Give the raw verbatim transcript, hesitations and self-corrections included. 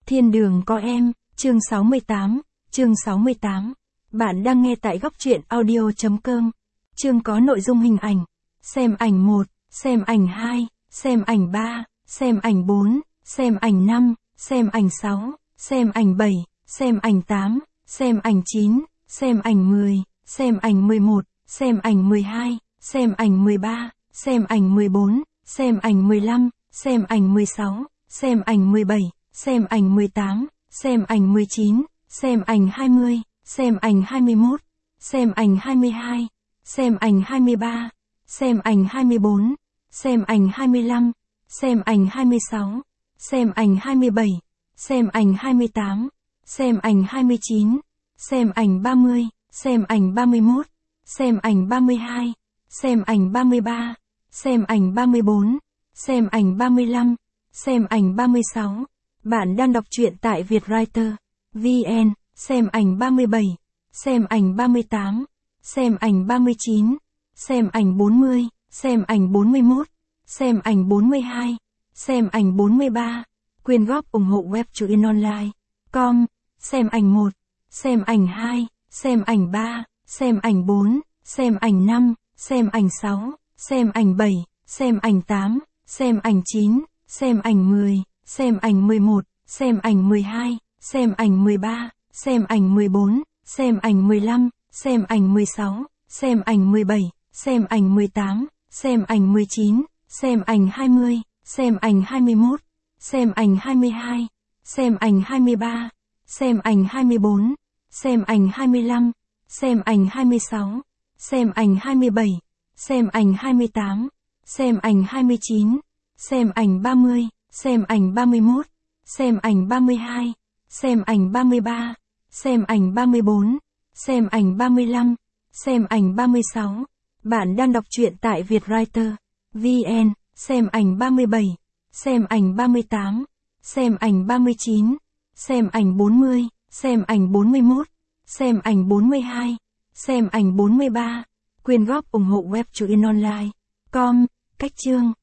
Thiên đường có em, chương sáu mươi tám, chương sáu mươi tám. Bạn đang nghe tại góc truyện audio chấm com. Chương có nội dung hình ảnh. Xem ảnh một, xem ảnh hai, xem ảnh ba, xem ảnh bốn, xem ảnh năm, xem ảnh sáu, xem ảnh bảy, xem ảnh tám, xem ảnh chín, xem ảnh mười, xem ảnh mười một, xem ảnh mười hai, xem ảnh mười ba, xem ảnh mười bốn, xem ảnh mười lăm, xem ảnh mười sáu, xem ảnh mười bảy, xem ảnh mười tám, xem ảnh mười chín, xem ảnh hai mươi, xem ảnh hai mươi mốt, xem ảnh hai mươi hai, xem ảnh hai mươi ba, xem ảnh hai mươi bốn, xem ảnh hai mươi lăm, xem ảnh hai mươi sáu, xem ảnh hai mươi bảy, xem ảnh hai mươi tám, xem ảnh hai mươi chín, xem ảnh ba mươi, xem ảnh ba mươi mốt, xem ảnh ba mươi hai, xem ảnh ba mươi ba, xem ảnh ba mươi bốn, xem ảnh ba mươi lăm, xem ảnh ba mươi sáu. Bạn đang đọc truyện tại Vietwriter chấm vn, xem ảnh ba mươi bảy, xem ảnh ba mươi tám, xem ảnh ba mươi chín, xem ảnh bốn mươi, xem ảnh bốn mươi mốt, xem ảnh bốn mươi hai, xem ảnh bốn mươi ba. Quyên góp ủng hộ web truyện online chấm com, xem ảnh một, xem ảnh hai, xem ảnh ba, xem ảnh bốn, xem ảnh năm, xem ảnh sáu, xem ảnh bảy, xem ảnh tám, xem ảnh chín, xem ảnh mười, xem ảnh mười một, xem ảnh mười hai, xem ảnh mười ba, xem ảnh mười bốn, xem ảnh mười lăm, xem ảnh mười sáu, xem ảnh mười bảy, xem ảnh mười tám, xem ảnh mười chín, xem ảnh hai mươi, xem ảnh hai mươi mốt, xem ảnh hai mươi hai, xem ảnh hai mươi ba, xem ảnh hai mươi bốn, xem ảnh hai mươi lăm, xem ảnh hai mươi sáu, xem ảnh hai mươi bảy, xem ảnh hai mươi tám, xem ảnh hai mươi chín, xem ảnh ba mươi, xem ảnh ba mươi mốt, xem ảnh ba mươi hai, xem ảnh ba mươi ba, xem ảnh ba mươi bốn, xem ảnh ba mươi lăm, xem ảnh ba mươi sáu. Bạn đang đọc truyện tại Vietwriter chấm vn, xem ảnh ba mươi bảy, xem ảnh ba mươi tám, xem ảnh ba mươi chín, xem ảnh bốn mươi, xem ảnh bốn mươi mốt, xem ảnh bốn mươi hai, xem ảnh bốn mươi ba. Quyên góp ủng hộ web truyện online chấm com. Cách chương,